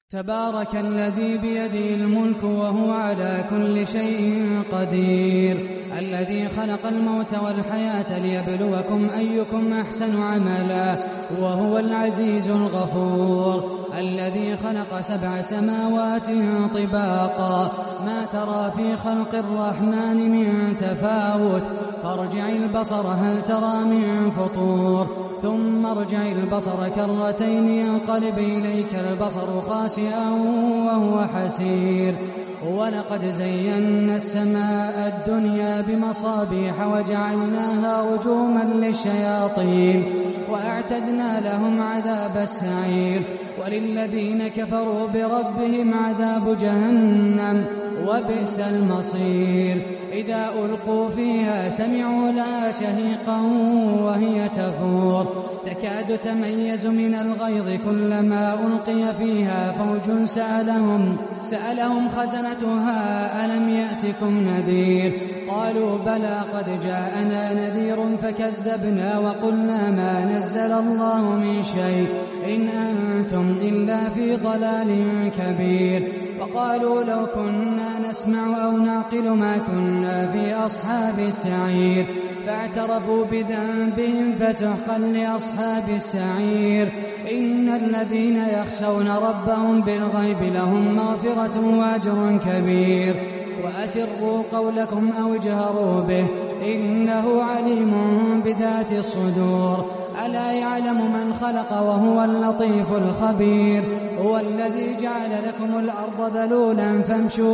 تبارك الذي بيده الملك وهو على كل شيء قدير، الذي خلق الموت والحياة ليبلوكم أيكم أحسن عملا، وهو العزيز الغفور، الذي خلق 7 سماوات طباقا، ما ترى في خلق الرحمن من تفاوت، فارجع البصر هل ترى من فطور، ثم ارجع البصر كرتين ينقلب إليك البصر خاسئا وهو حسير. ولقد زينا السماء الدنيا بمصابيح وجعلناها رجوما للشياطين وأعتدنا لهم عذاب السعير. وللذين كفروا بربهم عذاب جهنم وبئس المصير. إذا ألقوا فيها سمعوا لها شهيقا وهي تفور، تكاد تميز من الغيظ، كلما ألقي فيها فوج سألهم خزنتها ألم يأتكم نذير، قالوا بلى قد جاءنا نذير فكذبنا وقلنا ما نزل الله من شيء إن أنتم إلا في ضلال كبير. وقالوا لو كنا نسمع أو نعقل ما كنا في أصحاب السعير، فاعترفوا بذنبهم فسحقا لأصحاب السعير. إن الذين يخشون ربهم بالغيب لهم مغفرة وأجر كبير. وأسروا قولكم أو اجهروا به إنه عليم بذات الصدور. ألا يعلم من خلق وهو اللطيف الخبير. هو الذي جعل لكم الأرض ذلولا فامشوا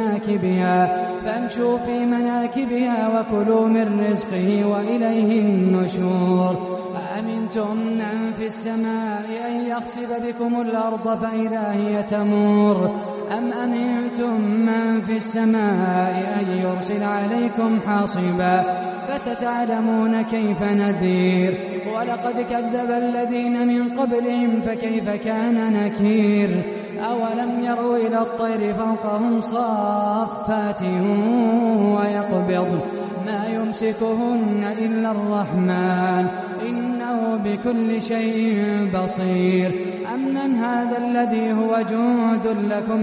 في مناكبها وكلوا من رزقه وإليه النشور. أأمنتم من في السماء أن يخسف بكم الأرض فإذا هي تمور، أم أمنتم من في السماء أن يرسل عليكم حاصبا، فستعلمون كيف نذير. ولقد كذب الذين من قبلهم فكيف كان نكير. أولم يروا إلى الطير فوقهم صافات ويقبض ما يمسكهن إلا الرحمن إنه بكل شيء بصير. أمن هذا الذي هو جند لكم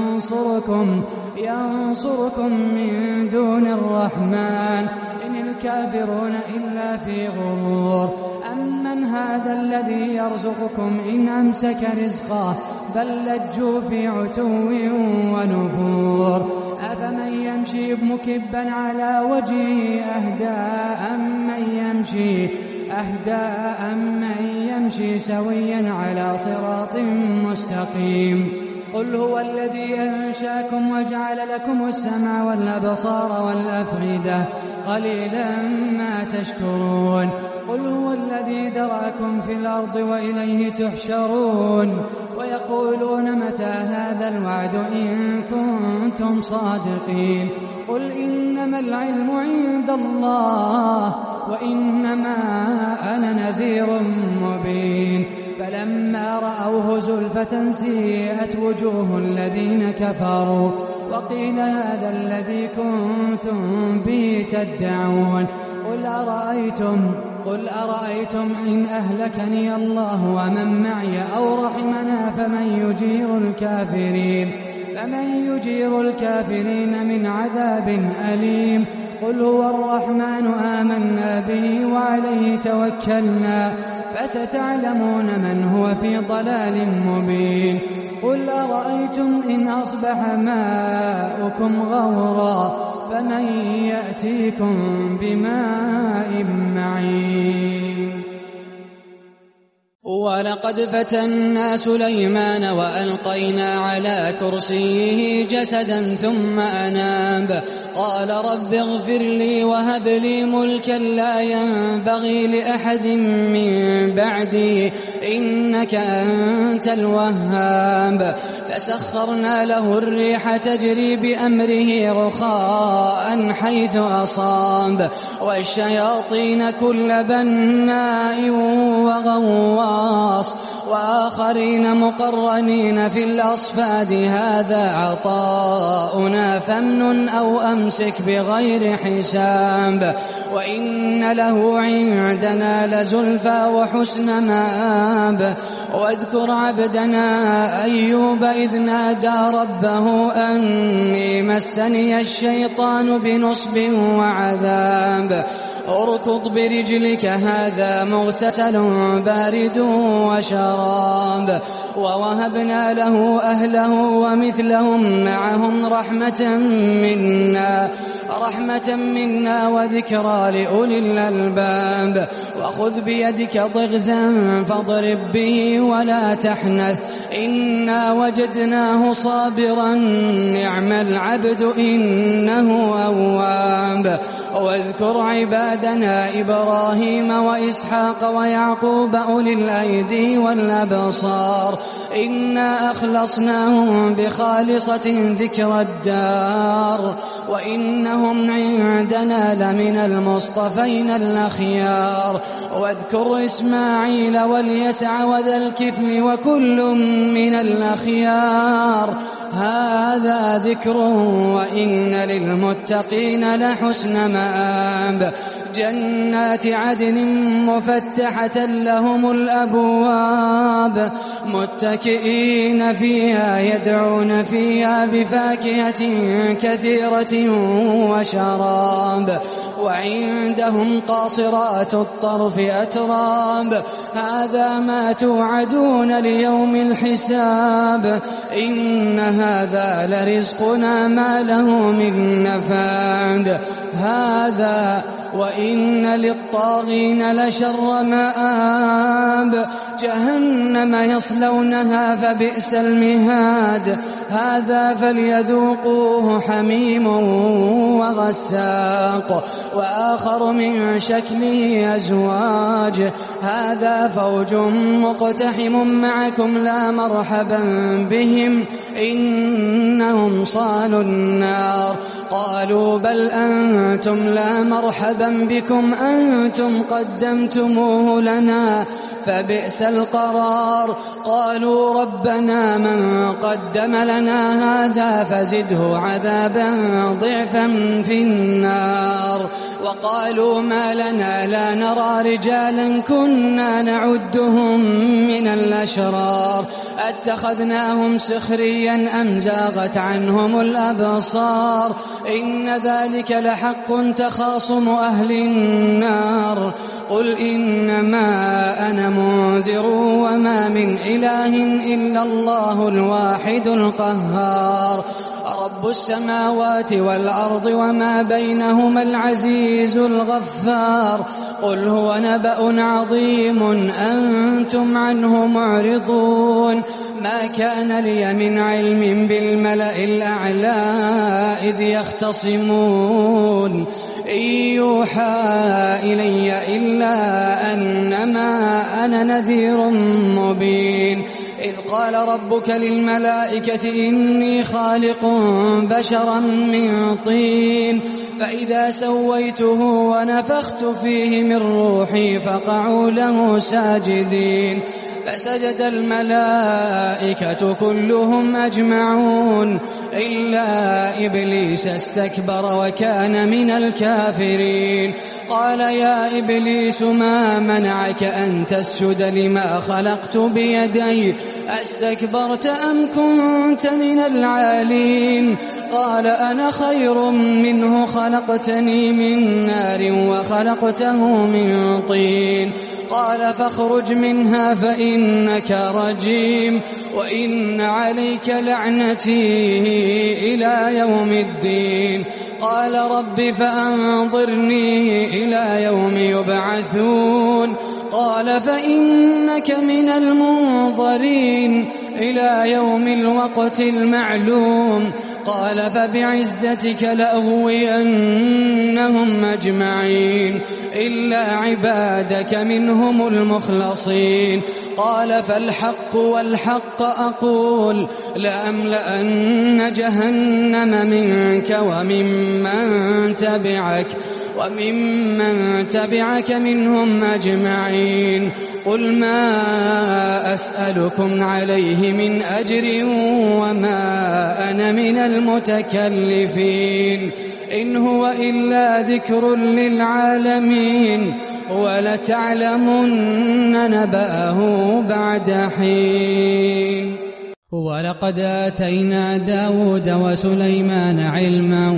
ينصركم من دون الرحمن إن الكافرون إلا في غرور. أمن هذا الذي يرزقكم إن أمسك رزقه بل لجوا في عتو ونفور. أفمن يمشي مكبا على وجهه أهدى أمن يمشي سويا على صراط مستقيم. قل هو الذي أنشأكم وجعل لكم السمع والأبصار والأفئدة قليلا ما تشكرون. قل هو الذي ذرأكم في الأرض وإليه تحشرون. ويقولون متى هذا الوعد إن كنتم صادقين. قل إنما العلم عند الله وإنما أنا نذير مبين. فلما رأوه زلفة سيئت وجوه الذين كفروا وقيل هذا الذي كنتم به تدعون. قل أرأيتم إن أهلكني الله ومن معي أو رحمنا فمن يجير الكافرين من عذاب أليم. قل هو الرحمن آمنا به وعليه توكلنا فستعلمون من هو في ضلال مبين. قل أرأيتم إن أصبح ماؤكم غورا فمن يأتيكم بماء معين. ولقد فتنا سليمان وألقينا على كرسيه جسدا ثم أناب قال رب اغفر لي وهب لي ملكا لا ينبغي لأحد من بعدي إنك أنت الوهاب. فسخرنا له الريح تجري بأمره رخاء حيث أصاب والشياطين كل بناء وغواص وآخرين مقرنين في الأصفاد هذا عطاؤنا فامنن أو أمسك بغير حساب وإن له عندنا لزلفى وحسن مآب واذكر عبدنا أيوب إذ نادى ربه أني مسني الشيطان بنصب وعذاب اركض برجلك هذا مغتسل بارد وشراب ووهبنا له أهله ومثلهم معهم رحمة منا وذكرى لأولي الألباب وخذ بيدك ضغثا فاضرب به ولا تحنث إنا وجدناه صابرا نعم العبد إنه أواب واذكر عبادنا إبراهيم وإسحاق ويعقوب أولي الأيدي والأبصار إنا أخلصناهم بخالصة ذكر الدار وإنهم عندنا لمن المصطفين الأخيار واذكر إسماعيل واليسع وذا الكفل وكل من الأخيار هذا ذكر وإن للمتقين لحسن مآب جنات عدن مفتحة لهم الأبواب متكئين فيها يدعون فيها بفاكهة كثيرة وشراب وعندهم قاصرات الطرف أتراب هذا ما توعدون ليوم الحساب إن هذا لرزقنا ما له من نفاد هذا وإن للطاغين لشر مآب جهنم يصلونها فبئس المهاد هذا فليذوقوه حميم وغساق وآخر من شكله أزواج هذا فوج مقتحم معكم لا مرحبا بهم إنهم صالوا النار قالوا بل أنتم لا مرحبا بكم أنتم قدمتموه لنا فبئس القرار قالوا ربنا من قدم لنا هذا فزده عذابا ضعفا في النار وقالوا ما لنا لا نرى رجالا كنا نعدهم من الأشرار اتخذناهم سخريا أم زاغت عنهم الأبصار إن ذلك لحق تخاصم أهل النار قل إنما أنا منذر وما من إله إلا الله الواحد القهار رب السماوات والأرض وما بينهما العزيز الغفار قل هو نبأ عظيم أنتم عنه معرضون ما كان لي من علم بالملأ الأعلى إذ يختصمون إن يوحى إلي إلا أنما أنا نذير مبين إذ قال ربك للملائكة إني خالق بشرا من طين فإذا سويته ونفخت فيه من روحي فقعوا له ساجدين فسجد الملائكة كلهم أجمعون إلا إبليس استكبر وكان من الكافرين قال يا إبليس ما منعك أن تسجد لما خلقت بيدي أستكبرت أم كنت من العالين قال أنا خير منه خلقتني من نار وخلقته من طين قال فاخرج منها فإنك رجيم وإن عليك لعنتي إلى يوم الدين قال رب فأنظرني إلى يوم يبعثون قال فإنك من المنظرين إلى يوم الوقت المعلوم قال فبعزتك لأغوينهم أجمعين إلا عبادك منهم المخلصين قال فالحق والحق أقول لأملأن جهنم منك وممن تبعك منهم أجمعين قل ما أسألكم عليه من أجر وما أنا من المتكلفين إن هو إلا ذكر للعالمين ولتعلمن نبأه بعد حين ولقد آتينا داود وسليمان علما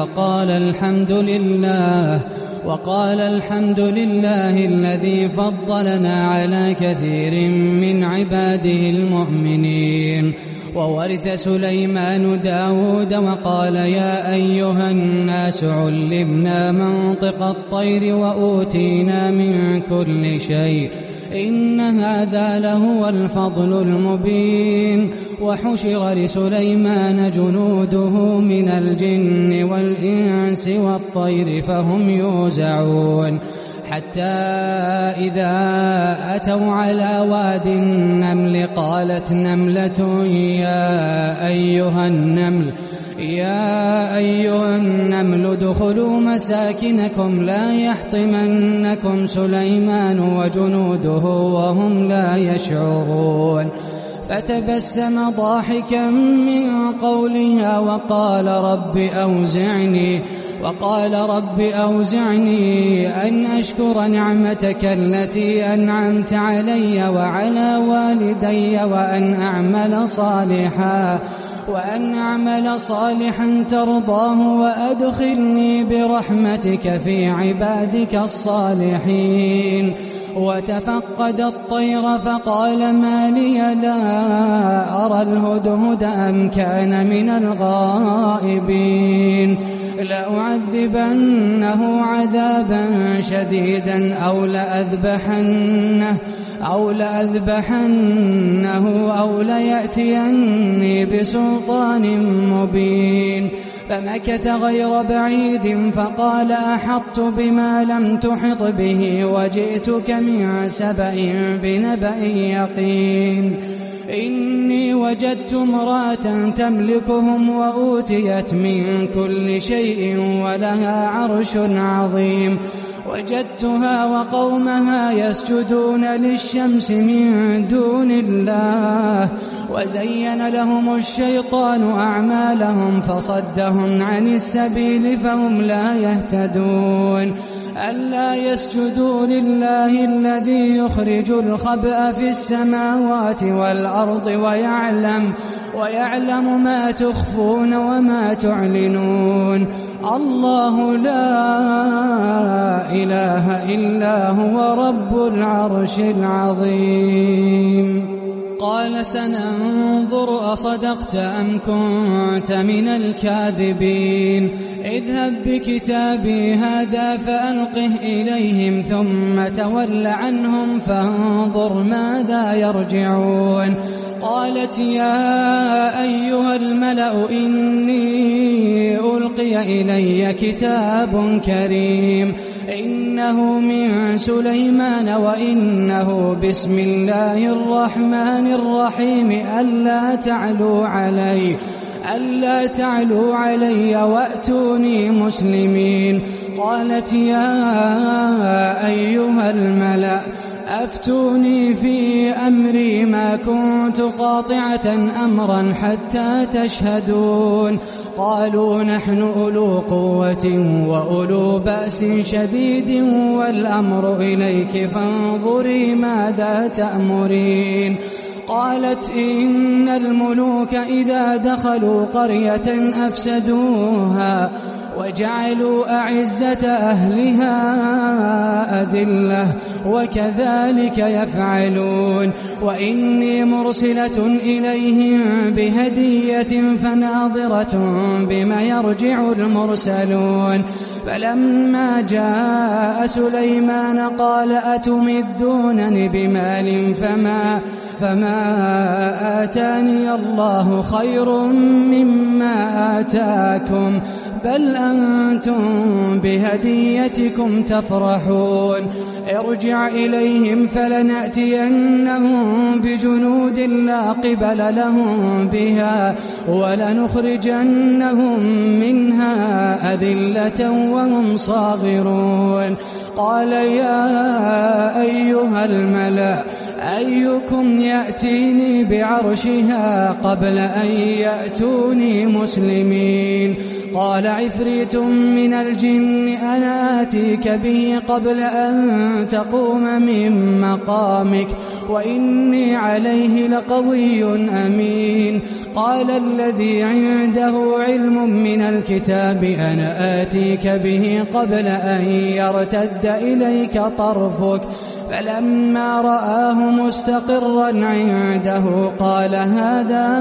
وقال الحمد لله الذي فضلنا على كثير من عباده المؤمنين وورث سليمان داود وقال يا أيها الناس علمنا منطق الطير وأوتينا من كل شيء إن هذا لهو الفضل المبين وحشر لسليمان جنوده من الجن والإنس والطير فهم يوزعون حتى إذا أتوا على واد النمل قالت نملة يا أيها النمل ادخلوا مساكنكم لا يحطمنكم سليمان وجنوده وهم لا يشعرون فتبسم ضاحكا من قولها وقال رب أوزعني أن أشكر نعمتك التي أنعمت علي وعلى والدي وأن أعمل صالحا ترضاه وأدخلني برحمتك في عبادك الصالحين وتفقد الطير فقال ما لي لا أرى الهدهد أم كان من الغائبين لأعذبنه عذابا شديدا أو لأذبحنه أو ليأتيني بسلطان مبين فمكث غير بعيد فقال أحطت بما لم تحط به وجئتك من سبأ بنبأ يقين إني وجدت امرأة تملكهم وأوتيت من كل شيء ولها عرش عظيم وجدتها وقومها يسجدون للشمس من دون الله وزين لهم الشيطان أعمالهم فصدهم عن السبيل فهم لا يهتدون ألا يسجدوا لله الذي يخرج الخبأ في السماوات والأرض ويعلم ما تخفون وما تعلنون الله لا إله إلا هو رب العرش العظيم قال سننظر أصدقت أم كنت من الكاذبين اذهب بكتابي هذا فألقه إليهم ثم تول عنهم فانظر ماذا يرجعون قالت يا أيها الملأ إني ألقي إلي كتاب كريم إنه من سليمان وإنه بسم الله الرحمن الرحيم ألا تعلوا علي وأتوني مسلمين قالت يا أيها الملأ أفتوني في أمري ما كنت قاطعة أمرا حتى تشهدون قالوا نحن أولو قوة وأولو بأس شديد والأمر إليك فانظري ماذا تأمرين قالت إن الملوك إذا دخلوا قرية أفسدوها وجعلوا أعزة أهلها أذلة وكذلك يفعلون وإني مرسلة إليهم بهدية فناظرة بما يرجع المرسلون فلما جاء سليمان قال أتمدونني بمال فما آتاني الله خير مما آتاكم بل أنتم بهديتكم تفرحون ارجع إليهم فلنأتينهم بجنود لا قبل لهم بها ولنخرجنهم منها أذلة وهم صاغرون. قال يا أيها الملأ أيكم يأتيني بعرشها قبل أن يأتوني مسلمين؟ قال عفريت من الجن أنا آتيك به قبل أن تقوم من مقامك وإني عليه لقوي أمين. قال الذي عنده علم من الكتاب أنا آتيك به قبل أن يرتد إليك طرفك فلما رآه مستقرا عنده قال هذا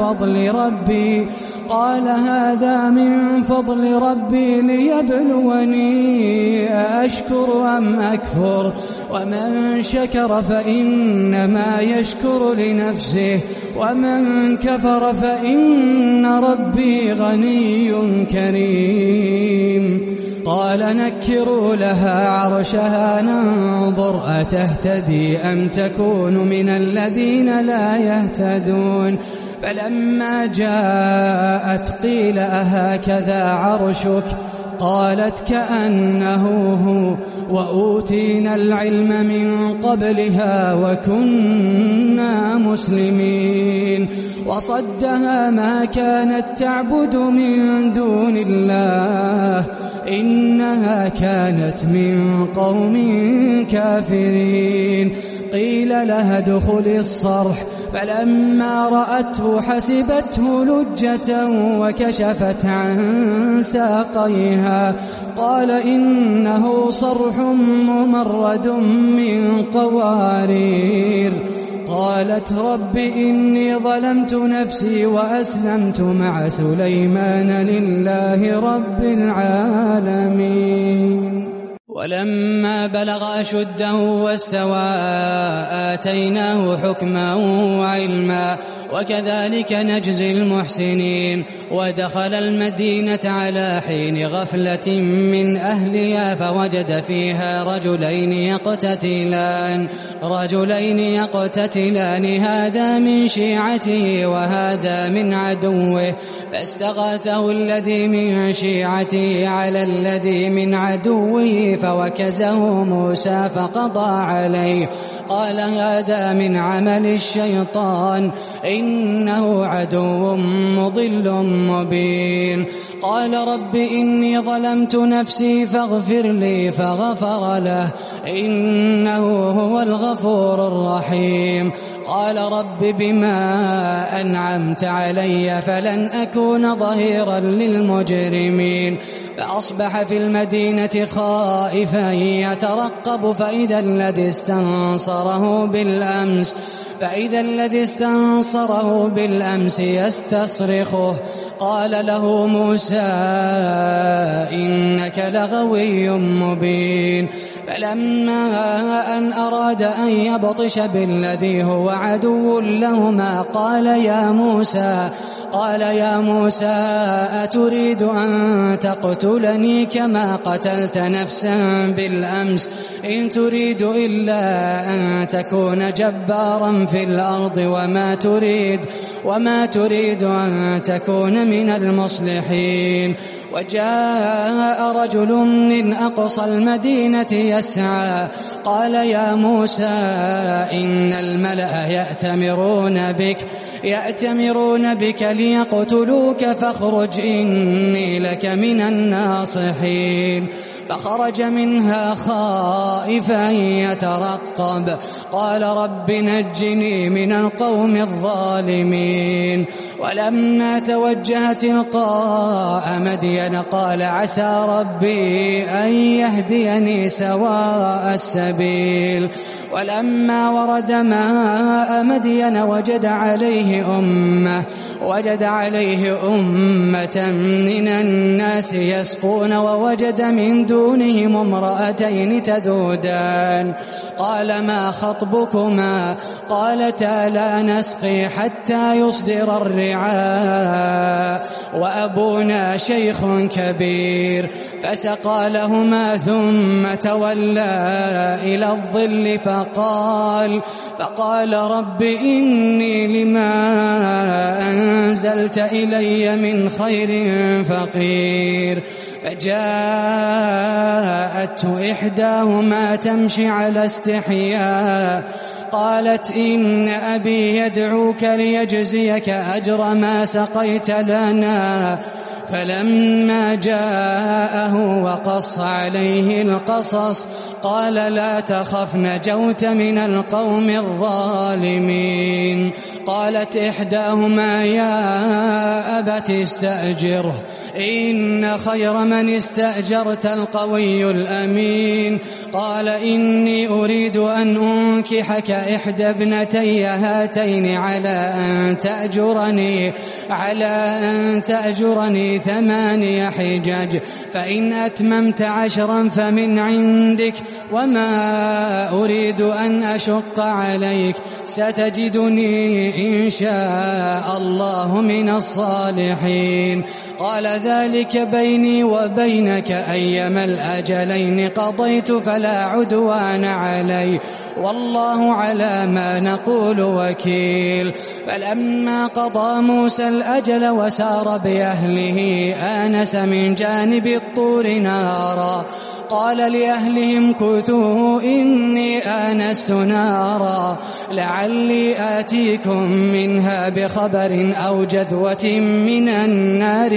من فضل ربي ليبلوني أأشكر أم أكفر ومن شكر فإنما يشكر لنفسه ومن كفر فإن ربي غني كريم. قال نكروا لها عرشها ننظر أتهتدي أم تكون من الذين لا يهتدون. فلما جاءت قيل أهكذا عرشك؟ قالت كأنه هو وأوتينا العلم من قبلها وكنا مسلمين. وصدها ما كانت تعبد من دون الله إنها كانت من قوم كافرين. قيل لها ادخلي الصرح فلما رأته حسبته لجة وكشفت عن ساقيها قال إنه صرح ممرد من قوارير. قالت رب إني ظلمت نفسي وأسلمت مع سليمان لله رب العالمين. ولما بلغ أشده واستوى آتيناه حكما وعلما وكذلك نجزي المحسنين. ودخل المدينة على حين غفلة من أهلها فوجد فيها رجلين يقتتلان هذا من شيعته وهذا من عدوه فاستغاثه الذي من شيعته على الذي من عدوه فوكزه موسى فقضى عليه قال هذا من عمل الشيطان إنه عدو مضل مبين. قال رب إني ظلمت نفسي فاغفر لي فغفر له إنه هو الغفور الرحيم. قال رب بما أنعمت علي فلن أكون ظهيرا للمجرمين. فأصبح في المدينة خائفا يترقب فإذا الذي استنصره بالأمس يستصرخه قال له موسى إنك لغوي مبين. فلما أن أراد أن يبطش بالذي هو عدو لهما قال يا موسى أتريد أن تقتلني كما قتلت نفسا بالأمس إن تريد إلا أن تكون جبارا في الأرض وما تريد أن تكون من المصلحين. وجاء رجل من أقصى المدينة يسعى قال يا موسى إن الملأ يأتمرون بك ليقتلوك فاخرج إني لك من الناصحين. فخرج منها خائفا يترقب قال رب نجني من القوم الظالمين. ولما توجه تلقاء مدين قال عسى ربي أن يهديني سواء السبيل. ولما ورد ماء مدين وجد عليه أمة من الناس يسقون ووجد من دونهم امرأتين تذودان قال ما خطبكما قالتا لا نسقي حتى يصدر الرعاء الرعاء وأبونا شيخ كبير، فسقى لهما ثم تولى إلى الظل فقال رب إني لما أنزلت إلي من خير فقير. فجاءته إحداهما تمشي على استحياء قالت إن أبي يدعوك ليجزيك أجر ما سقيت لنا. فلما جاءه وقص عليه القصص قال لا تخف نجوت من القوم الظالمين. قالت إحداهما يا أبت استأجره إن خير من استأجرت القوي الأمين. قال إني أريد أن أنكحك إحدى ابنتي هاتين على أن تأجرني 8 حجج فإن أتممت 10 فمن عندك وما أريد أن أشق عليك ستجدني إن شاء الله من الصالحين. قال ذلك بيني وبينك أيما الأجلين قضيت فلا عدوان علي والله على ما نقول وكيل. فلما قضى موسى الأجل وسار بأهله آنس من جانب الطور نارا قال لأهلهم كثوا إني آنست نارا لعلي آتيكم منها بخبر أو جذوة من النار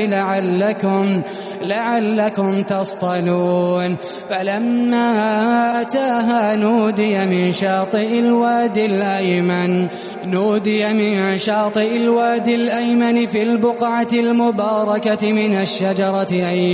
لعلكم تصطلون. فلما أتاها نودي من شاطئ الوادي الأيمن في البقعة المباركة من الشجرة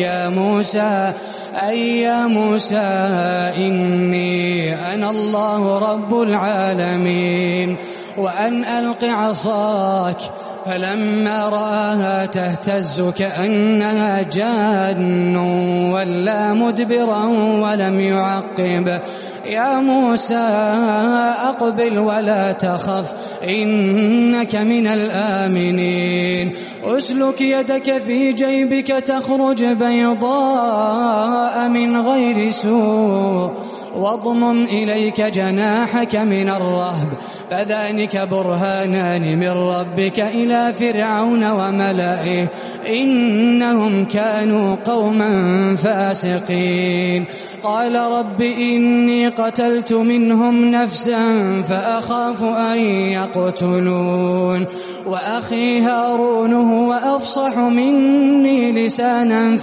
أي يا موسى إني أنا الله رب العالمين وأن ألق عصاك. فلما رآها تهتز كأنها جان ولا مدبرا ولم يعقب. يا موسى أقبل ولا تخف إنك من الآمنين. أسلك يدك في جيبك تخرج بيضاء من غير سوء واضمم إليك جناحك من الرهب فذلك برهانان من ربك إلى فرعون وملئه إنهم كانوا قوما فاسقين. قال رب إني قتلت منهم نفسا فأخاف أن يقتلون وأخي هارون هو أفصح مني لسانا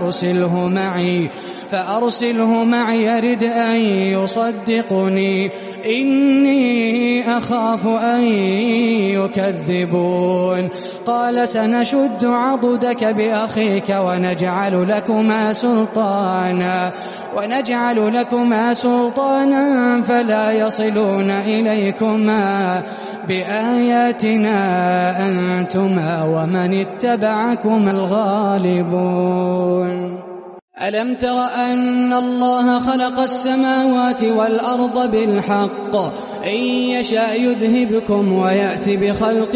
فأرسله معي يرد أن يصدقني إني أخاف أن يكذبون. قال سنشد عضدك بأخيك ونجعل لكما سلطانا فلا يصلون إليكما بآياتنا أنتما ومن اتبعكم الغالبون. ألم تر أن الله خلق السماوات والأرض بالحق إن يشاء يذهبكم ويأتي بخلق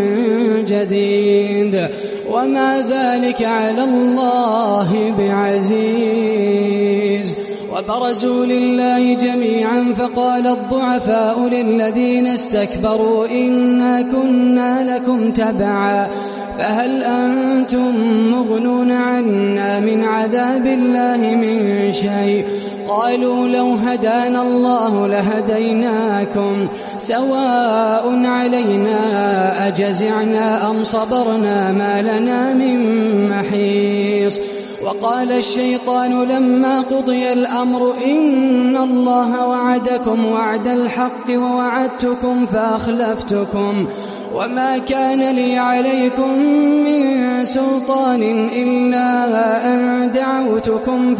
جديد وما ذلك على الله بعزيز. وبرزوا لله جميعا فقال الضعفاء للذين استكبروا إنا كنا لكم تبعا فهل أنتم مغنون عنا من عذاب الله من شيء. قالوا لو هدانا الله لهديناكم سواء علينا أجزعنا أم صبرنا ما لنا من محيص. وقال الشيطان لما قضي الأمر إن الله وعدكم وعد الحق ووعدتكم فأخلفتكم وما كان لي عليكم من سلطان إلا أن دعوتكم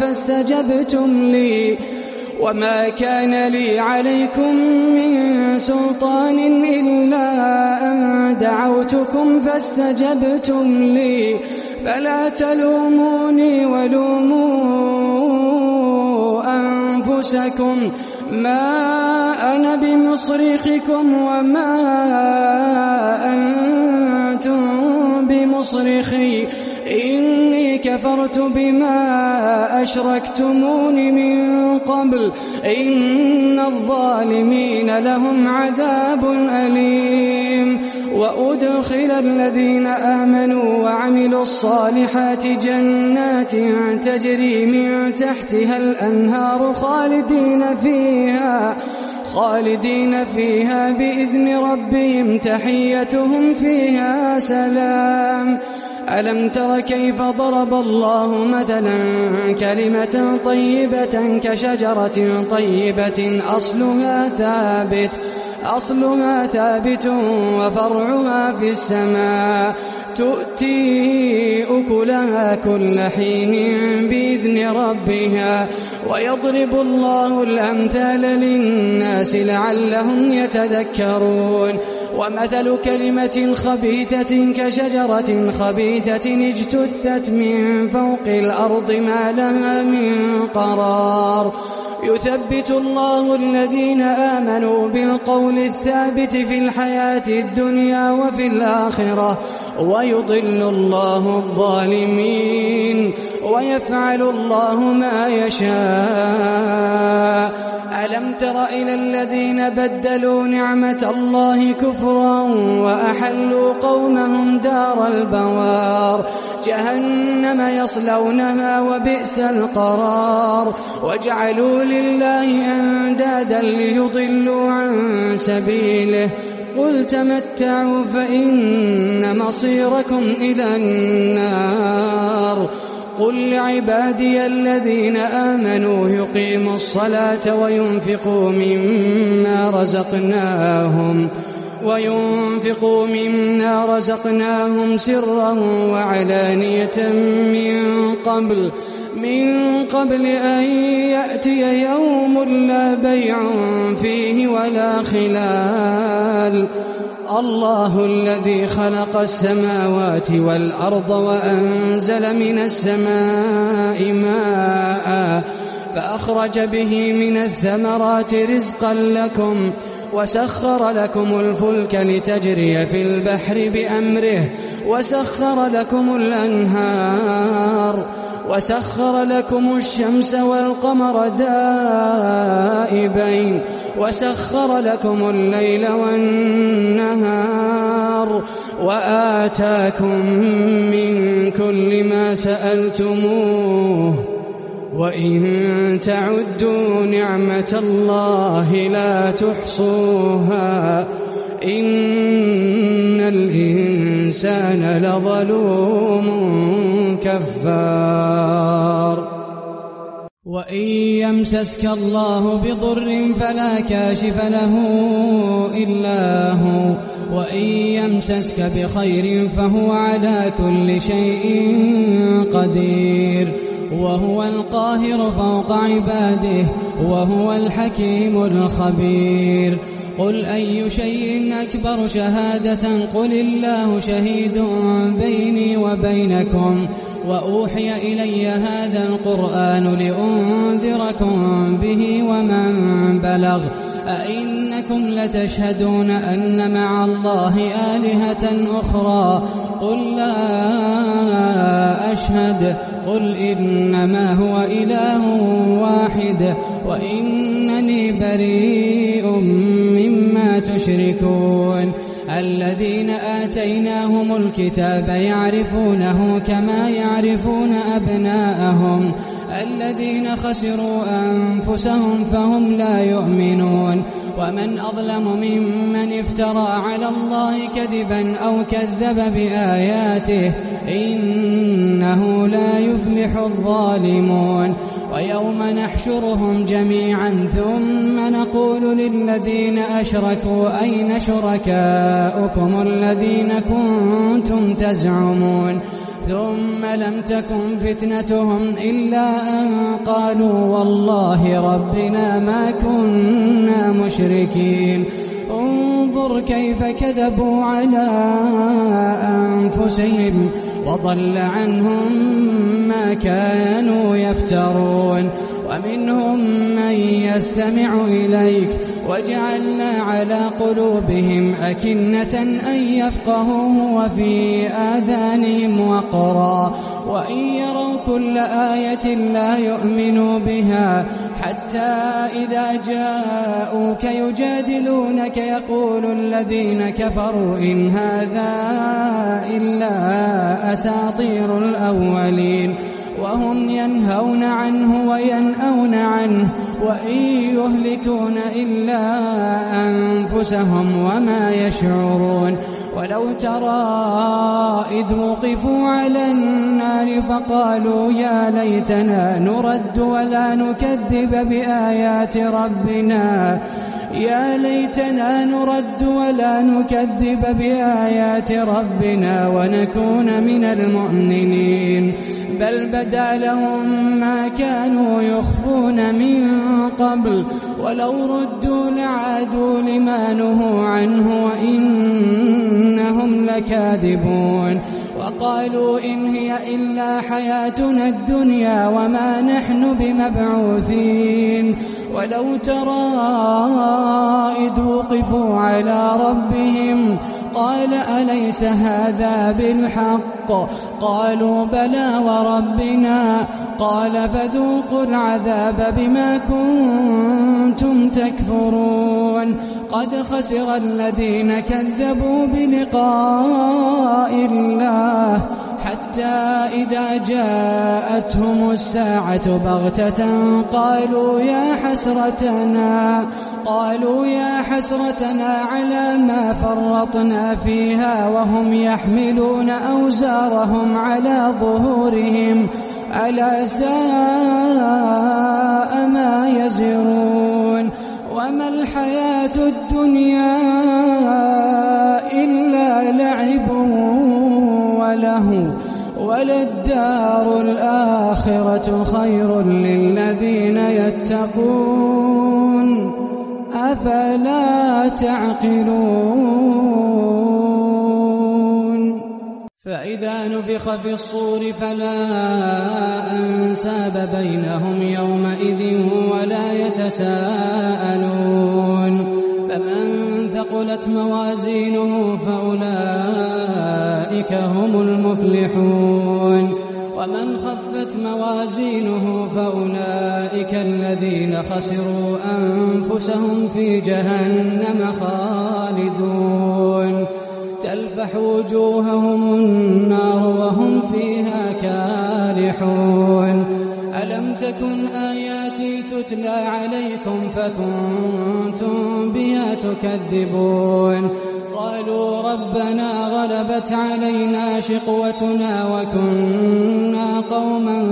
فاستجبتم لي فلا تلوموني ولوموا أنفسكم ما أنا بمصرخكم وما أنتم بمصرخي إني كفرت بما أشركتمون من قبل إن الظالمين لهم عذاب أليم. وأدخل الذين آمنوا وعملوا الصالحات جنات تجري من تحتها الأنهار خالدين فيها بإذن ربهم تحيتهم فيها سلام. ألم تر كيف ضرب الله مثلا كلمة طيبة كشجرة طيبة أصلها ثابت وفرعها في السماء تؤتي أكلها كل حين بإذن ربها ويضرب الله الأمثال للناس لعلهم يتذكرون. ومثل كلمة خبيثة كشجرة خبيثة اجتثت من فوق الأرض ما لها من قرار يثبت الله الذين آمنوا بالقول الثابت في الحياة الدنيا وفي الآخرة ويضل الله الظالمين ويفعل الله ما يشاء. ألم تر إلى الذين بدلوا نعمة الله كفرا وأحلوا قومهم دار البوار جهنم يصلونها وبئس القرار وجعلوا لله أندادا ليضلوا عن سبيله قل تمتعوا فإن مصيركم إلى النار. قل لعبادي الذين آمنوا يقيموا الصلاة وينفقوا مما رزقناهم سرا وعلانية من قبل أن يأتي يوم لا بيع فيه ولا خلال. الله الذي خلق السماوات والأرض وأنزل من السماء ماء فأخرج به من الثمرات رزقا لكم وسخر لكم الفلك لتجري في البحر بأمره وسخر لكم الأنهار وسخر لكم الشمس والقمر دائبين وسخر لكم الليل والنهار وآتاكم من كل ما سألتموه وإن تعدوا نعمة الله لا تحصوها إن الإنسان لظلوم كفار. وإن يمسسك الله بضر فلا كاشف له إلا هو وإن يمسسك بخير فهو على كل شيء قدير وهو القاهر فوق عباده وهو الحكيم الخبير. قل أي شيء أكبر شهادة قل الله شهيد بيني وبينكم وأوحي إلي هذا القرآن لأنذركم به ومن بلغ أئنكم لتشهدون أن مع الله آلهة أخرى قل لا أشهد قل إنما هو إله واحد وإنني بريء مما تشركون. الذين آتيناهم الكتاب يعرفونه كما يعرفون أبناءهم الذين خسروا أنفسهم فهم لا يؤمنون. ومن أظلم ممن افترى على الله كذبا أو كذب بآياته إنه لا يفلح الظالمون. ويوم نحشرهم جميعا ثم نقول للذين أشركوا أين شركاؤكم الذين كنتم تزعمون ثم لم تكن فتنتهم إلا أن قالوا والله ربنا ما كنا مشركين. انظر كيف كذبوا على أنفسهم وضل عنهم ما كانوا يفترون. ومنهم من يستمع إليك وجعلنا على قلوبهم أكنة أن يفقهوه وفي آذانهم وقرا وإن يروا كل آية لا يؤمنوا بها حتى إذا جاءوك يجادلونك يقول الذين كفروا إن هذا إلا أساطير الأولين وهم ينهون عنه وينأون عنه وإن يهلكون إلا أنفسهم وما يشعرون ولو ترى إذ وقفوا على النار فقالوا يا ليتنا نرد ولا نكذب بآيات ربنا يا ليتنا نرد ولا نكذب بآيات ربنا ونكون من المؤمنين بل بدا لهم ما كانوا يخفون من قبل ولو ردوا لعادوا لما نهوا عنه وإنهم لكاذبون وقالوا إن هي إلا حياتنا الدنيا وما نحن بمبعوثين ولو ترى إذ وقفوا على ربهم قال أليس هذا بالحق قالوا بلى وربنا قال فذوقوا العذاب بما كنتم تكفرون قد خسر الذين كذبوا بلقاء الله حتى إذا جاءتهم الساعة بغتة قالوا يا حسرتنا على ما فرطنا فيها وهم يحملون أوزارهم على ظهورهم ألا ساء ما يزرون وما الحياة الدنيا إلا لعب وله وللدار الآخرة خير للذين يتقون أفلا تعقلون فإذا نفخ في الصور فلا أنساب بينهم يومئذ ولا يتساءلون فمن ثقلت موازينه فأولئك هم المفلحون ومن خفت موازينه فأولئك الذين خسروا أنفسهم في جهنم خالدون تلفح وجوههم النار وهم فيها كالحون ألم تكن آياتي تتلى عليكم فكنتم بها تكذبون قالوا ربنا غلبت علينا شقوتنا وكنا قوما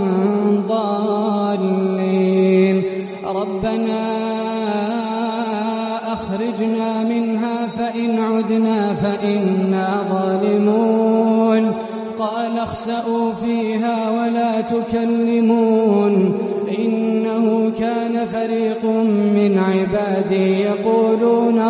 ضالين ربنا أخرجنا منها فإن عدنا فإنا ظالمون قال اخسئوا فيها ولا تكلمون إنه كان فريق من عبادي يقولون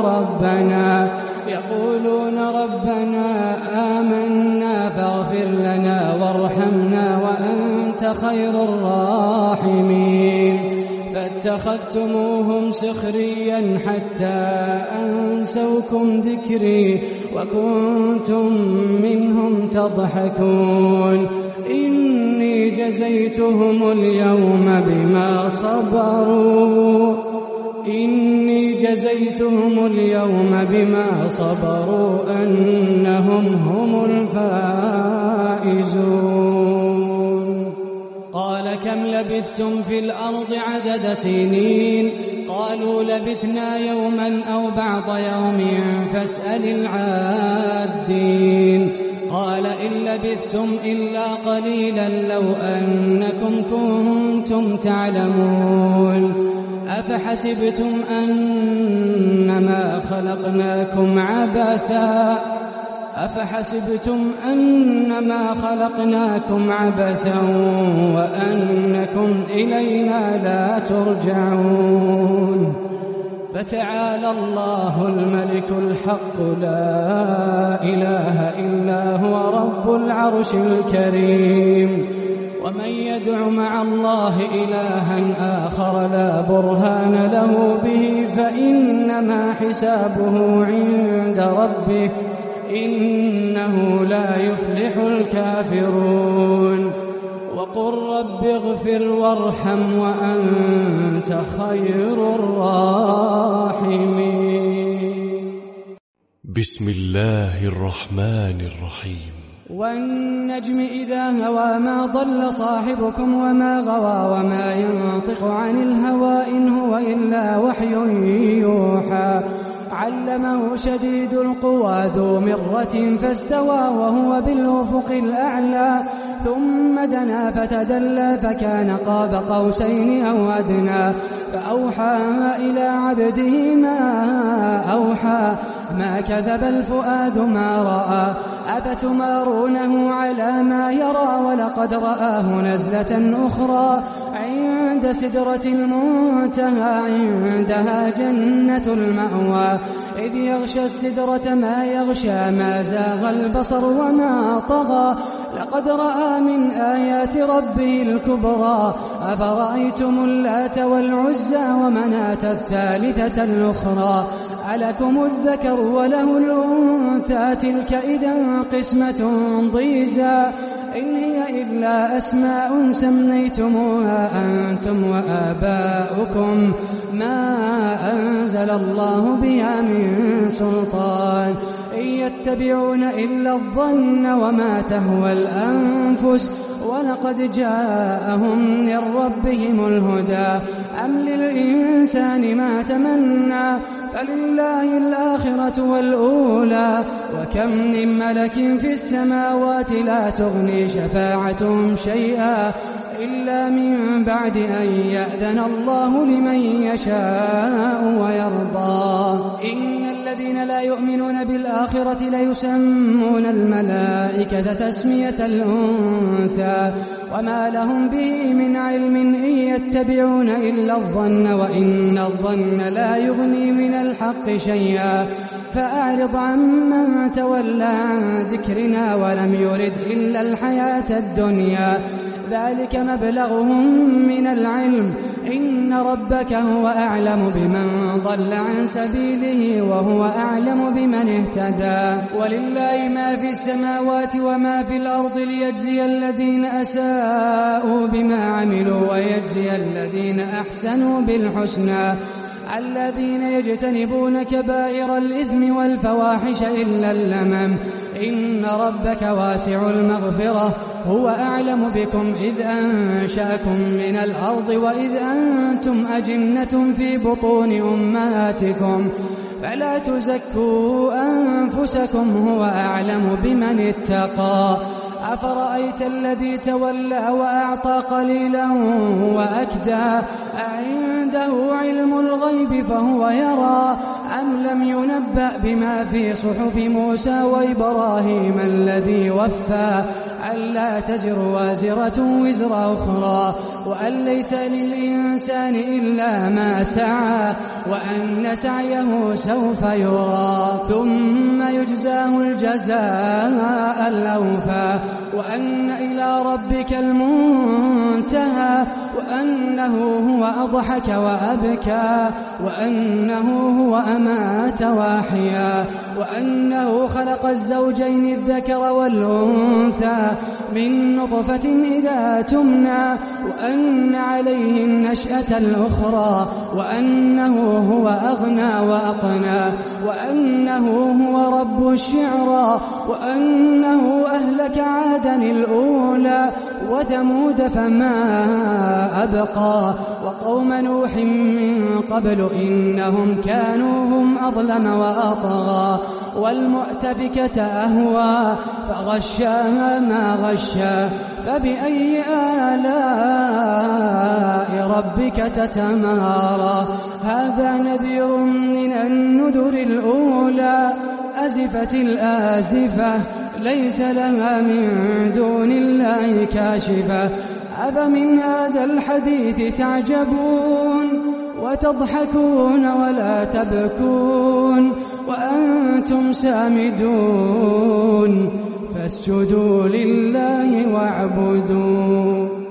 ربنا آمنا فاغفر لنا وارحمنا وأنت خير الراحمين فاتخذتموهم سخريا حتى أنسوكم ذكري وكنتم منهم تضحكون إني جزيتهم اليوم بما صبروا أنهم هم الفائزون قال كم لبثتم في الأرض عدد سنين قالوا لبثنا يوما أو بعض يوم فاسأل العادين قال إن لبثتم إلا قليلا لو أنكم كنتم تعلمون أفحسبتم أنما خلقناكم عبثا وأنكم إلينا لا ترجعون فتعالى الله الملك الحق لا إله إلا هو رب العرش الكريم ومن يدع مع الله إلها آخر لا برهان له به فإنما حسابه عند ربه إنه لا يفلح الكافرون وقل رب اغفر وارحم وأنت خير الراحمين. بسم الله الرحمن الرحيم. والنجم إذا هوى ما ضل صاحبكم وما غوى وما ينطق عن الهوى إن هو إلا وحي يوحى علمه شديد القوى ذو مرة فاستوى وهو بالأفق الأعلى ثم دنا فتدلى فكان قاب قوسين أو أدنى فأوحى إلى عبده ما أوحى ما كذب الفؤاد ما رأى أفتمارونه على ما يرى ولقد رآه نزلة أخرى عند سدرة المنتهى عندها جنة المأوى إذ يغشى السدرة ما يغشى ما زاغ البصر وما طغى لقد رأى من آيات ربه الكبرى أفرأيتم اللات والعزى ومناة الثالثة الأخرى ألكم الذكر وله الأنثى تلك إذا قسمة ضيزى إن هي إلا أسماء سميتموها أنتم وآباؤكم ما أنزل الله بها من سلطان إن يتبعون إلا الظن وما تهوى الأنفس ولقد جاءهم من ربهم الهدى أم للإنسان ما تمنى فلله الآخرة والأولى وكم من ملك في السماوات لا تغني شفاعتهم شيئا إلا من بعد أن يأذن الله لمن يشاء ويرضى إن الذين لا يؤمنون بالآخرة ليسمون الملائكة تسمية الأنثى وما لهم به من علم إن يتبعون إلا الظن وإن الظن لا يغني من الحق شيئا فأعرض عمن تولى عن ذكرنا ولم يرد إلا الحياة الدنيا ذلك مبلغهم من العلم إن ربك هو أعلم بمن ضل عن سبيله وهو أعلم بمن اهتدى ولله ما في السماوات وما في الأرض ليجزي الذين أساءوا بما عملوا ويجزي الذين أحسنوا بالحسنى الذين يجتنبون كبائر الإثم والفواحش إلا اللمم إن ربك واسع المغفرة هو أعلم بكم إذ أنشأكم من الأرض وإذ أنتم أجنة في بطون أمهاتكم فلا تزكوا أنفسكم هو أعلم بمن اتقى أفرأيت الذي تولى وأعطى قليلا وأكدى أعنده علم الغيب فهو يرى أم لم ينبأ بما في صحف موسى وإبراهيم الذي وفى ألا تزر وازرة وزر أخرى وأن ليس للإنسان إلا ما سعى وأن سعيه سوف يرى ثم يجزاه الجزاء الأوفى وأن إلى ربك المنتهى وأنه هو أضحك وأبكى وأنه هو أمات وأحيا وأنه خلق الزوجين الذكر والأنثى من نطفة إذا تمنى وأن عليه النشأة الأخرى وأنه هو أغنى وأقنى وأنه هو رب الشعرى وأنه أهلك عادا الأولى وثمود فما أبقى وقوم نوح من قبل إنهم كانوا هم أظلم وأطغى والمؤتفكة أهوى فغشاها ما غشا فبأي آلاء ربك تتمارى هذا نذير من النذر الأولى أزفت الآزفة ليس لها من دون الله كاشفة أفمن هذا الحديث تعجبون وتضحكون ولا تبكون وأنتم سامدون فاسجدوا لله واعبدوا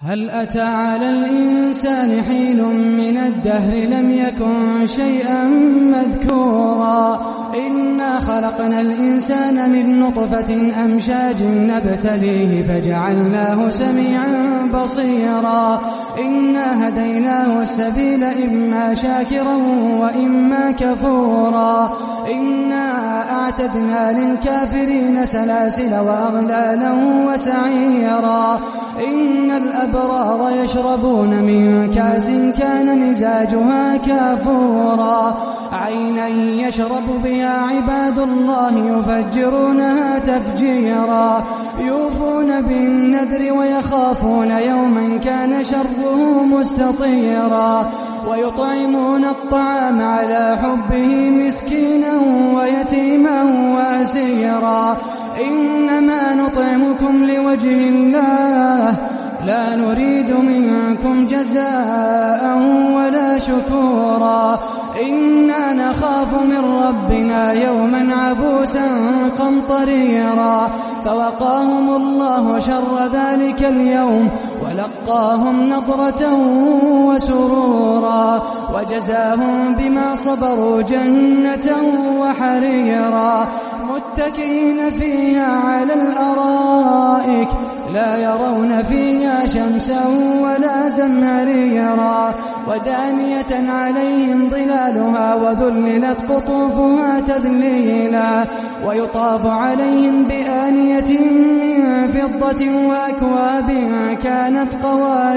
هل أتى على الإنسان حين من الدهر لم يكن شيئا مذكورا إنا خلقنا الإنسان من نطفة أمشاج نبتليه فجعلناه سميعا بصيرا إنا هديناه السبيل إما شاكرا وإما كفورا إنا أعتدنا للكافرين سلاسل وأغلالا وسعيرا إن الأبرار يشربون من كأس كان مزاجها كافورا عينا يشرب بها عباد الله يفجرونها تفجيرا يوفون بالنذر ويخافون يوما كان شره مستطيرا ويطعمون الطعام على حبه مسكينا ويتيما وأسيرا إنما نطعمكم لوجه الله لا نريد منكم جزاء ولا شكورا إنا نخاف من ربنا يوما عبوسا قمطريرا فوقاهم الله شر ذلك اليوم ولقاهم نضرة وسرورا وجزاهم بما صبروا جنة وحريرا متكئين فيها على الأرائك لا يرون فيها شمسا ولا زمهريرا ودانية عليهم ظلالها وذللت قطوفها تذليلا ويطاف عليهم بآنية من فضة وأكواب كانت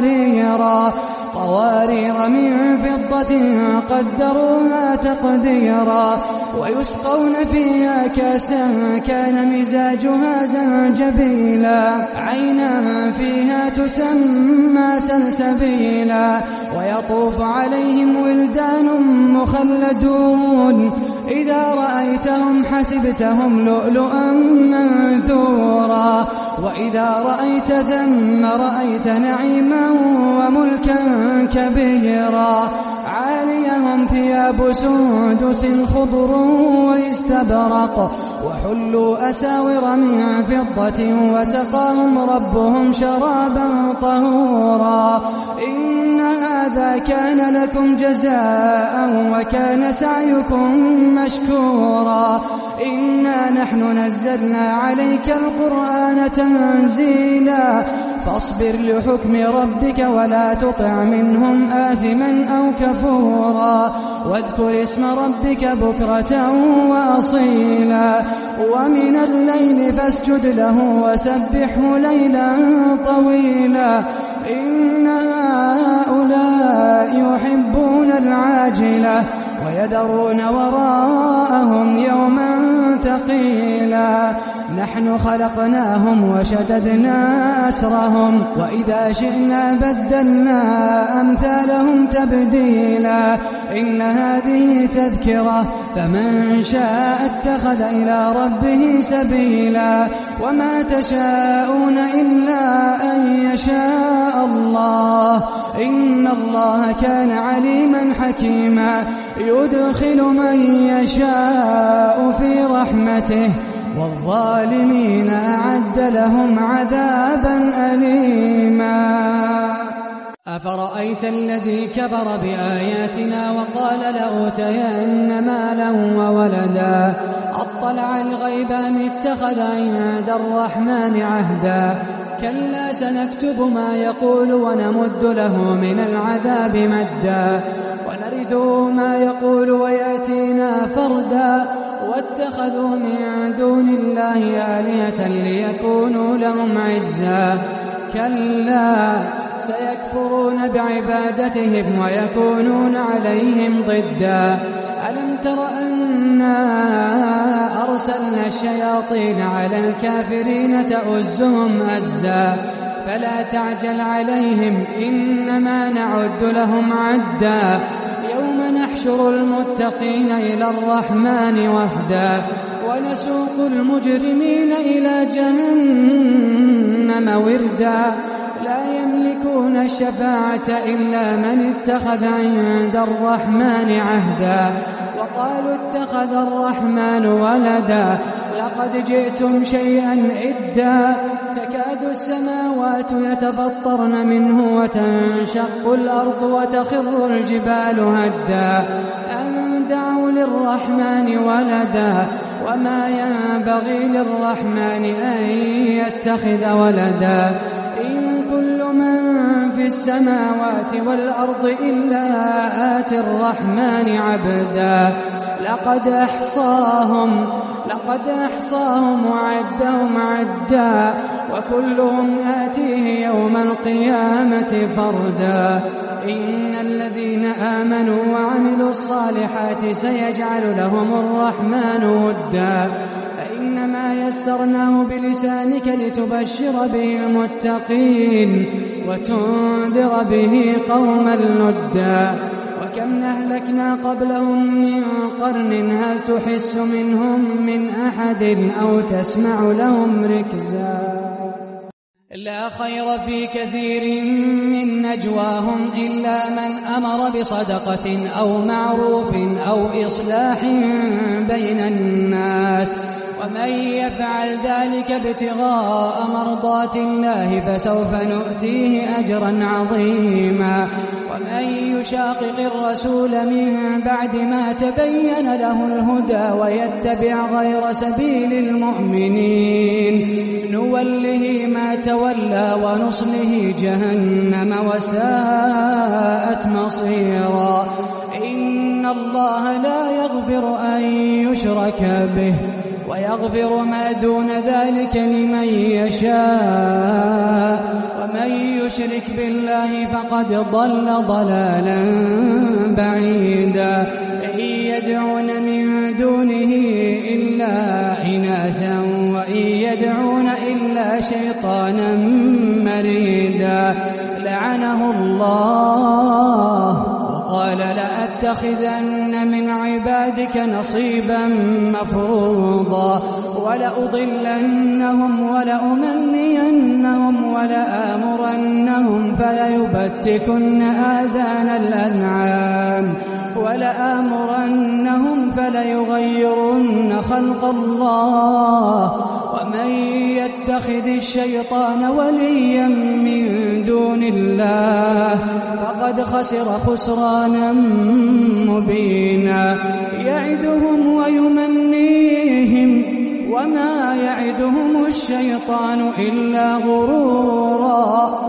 قوارير من فضة قدروها تقديرا ويسقون فيها كاسا كان مزاجها زنجبيلا عينا فيها تسمى سلسبيلا ويطوف عليهم ولدان مخلدون إذا رأيتهم حسبتهم لؤلؤا منثورا وإذا رأيت ثم رأيت نعيما وملكا كبيرا عاليهم ثياب سندس خضر واستبرق وحلوا أساور من فضة وسقاهم ربهم شرابا طهورا إن هذا كان لكم جزاء وكان سعيكم مشكورا إنا نحن نزلنا عليك القرآن تنزيلا فاصبر لحكم ربك ولا تطع منهم آثما أو كفورا واذكر اسم ربك بكرة وأصيلا ومن الليل فاسجد له وسبحه ليلا طويلا إن هؤلاء يحبون العاجلة ويذرون وراءهم يوما ثقيلا نحن خلقناهم وشددنا أسرهم وإذا شئنا بدلنا أمثالهم تبديلا إن هذه تذكرة فمن شاء اتخذ إلى ربه سبيلا وما تشاءون إلا أن يشاء الله إن الله كان عليما حكيما يدخل من يشاء في رحمته والظالمين أعد لهم عذابا أليما أفرأيت الذي كفر بآياتنا وقال لأوتين مالا وولدا أطلع الغيب أم اتخذ عند الرحمن عهدا كلا سنكتب ما يقول ونمد له من العذاب مدا ونرثه ما يقول ويأتينا فردا واتخذوا من دون الله آلهة ليكونوا لهم عزا كلا سيكفرون بعبادتهم ويكونون عليهم ضدا ألم تر أنا أرسلنا الشياطين على الكافرين تؤزهم أزا فلا تعجل عليهم إنما نعد لهم عدا يوم نحشر المتقين إلى الرحمن وفدا ونسوق المجرمين إلى جهنم وردا لا يملكون الشفاعة إلا من اتخذ عند الرحمن عهدا وقالوا اتخذ الرحمن ولدا لقد جئتم شيئا إدا تكاد السماوات يتفطرن منه وتنشق الأرض وتخر الجبال هدا أن دعوا للرحمن ولدا وما ينبغي للرحمن أن يتخذ ولدا إن كل من في السماوات والأرض إلا آتي الرحمن عبدا لقد أحصاهم وعدهم عدا وكلهم آتيه يوم القيامة فردا إن الذين آمنوا وعملوا الصالحات سيجعل لهم الرحمن ودا فإنما يسرناه بلسانك لتبشر به المتقين وتنذر به قوما لدا وكم أهلكنا قبلهم من قرن هل تحس منهم من أحد أو تسمع لهم ركزا لا خير في كثير من نجواهم إلا من أمر بصدقة أو معروف أو إصلاح بين الناس ومن يفعل ذلك ابتغاء مرضات الله فسوف نؤتيه أجرا عظيما ومن يشاقق الرسول من بعد ما تبين له الهدى ويتبع غير سبيل المؤمنين نوله ما تولى ونصله جهنم وساءت مصيرا إن الله لا يغفر أن يشرك به ويغفر ما دون ذلك لمن يشاء ومن يشرك بالله فقد ضل ضلالا بعيدا إن يدعون من دونه إلا إناثا وإن يدعون إلا شيطانا مريدا لعنه الله قال لأتخذن من عبادك نصيبا مفروضا ولأضلنهم ولأمنينهم ولآمرنهم فليبتكن آذان الأنعام ولآمرنهم فليغيرن خلق الله ومن يتخذ الشيطان وليا من دون الله فقد خسر خسرانا مبينا يعدهم ويمنيهم وما يعدهم الشيطان إلا غرورا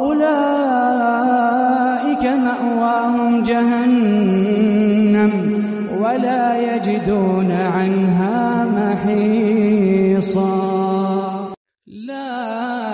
أولئك مأواهم جهنم ولا يجدون عنها محيصا لا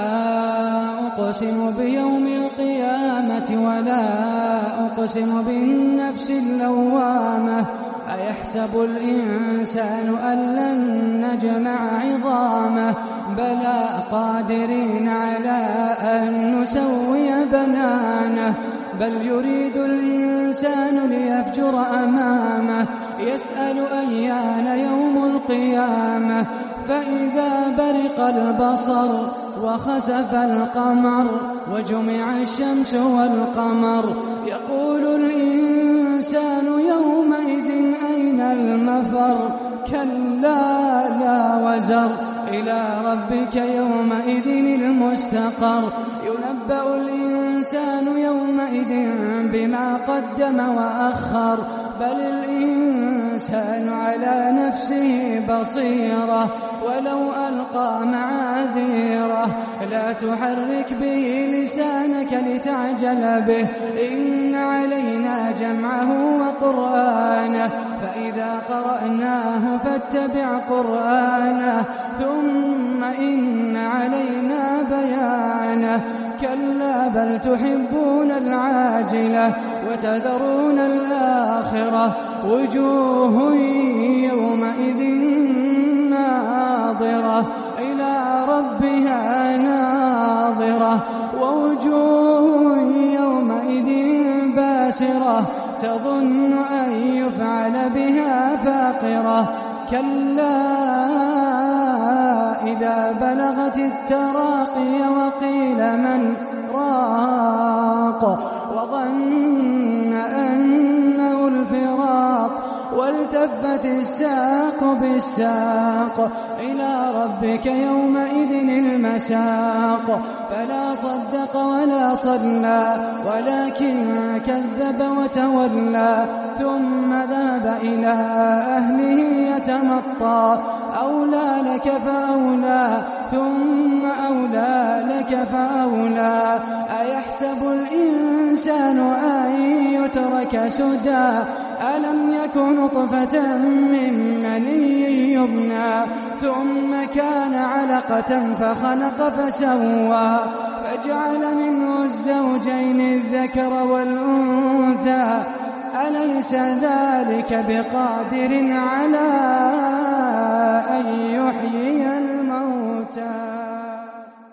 أقسم بيوم القيامة ولا أقسم بالنفس اللوامة أيحسب الإنسان أن لن نجمع عظامه بلى قادرين على أن نسوي بنانه بل يريد الإنسان ليفجر أمامه يسأل أيان يوم القيامة فإذا برق البصر وخسف القمر وجمع الشمس والقمر يقول الإنسان يومئذ أين المفر كلا لا وزر إلى ربك يومئذ المستقر ينبأ الإنسان يومئذ بما قدم وأخر بل الإنسان على نفسه بصيرة ولو ألقى معاذيره لا تحرك به لسانك لتعجل به إن علينا جمعه وقرآنه فإذا قرأناه فاتبع قرآنه ثم إن علينا بيانه كلا بل تحبون العاجلة وتذرون الآخرة وجوه يومئذ ناظرة إلى ربها ناظرة ووجوه يومئذ باسرة تظن أن يفعل بها فاقرة كلا إذا بلغت التراقي وقيل من راق وظن أنه الفراق والتفت الساق بالساق إلى ربك يومئذ المساق فلا صدق ولا صلى ولكن كذب وتولى ثم ذهب إلى أهله يتمطى أولى لك فأولى ثم أولى لك فأولى أيحسب الإنسان أن يترك سدى ألم يكن نطفة من مني يمنى ثم كان علقة فخلق فسوى فجعل منه الزوجين الذكر والأنثى أليس ذلك بقادر على أن يحيي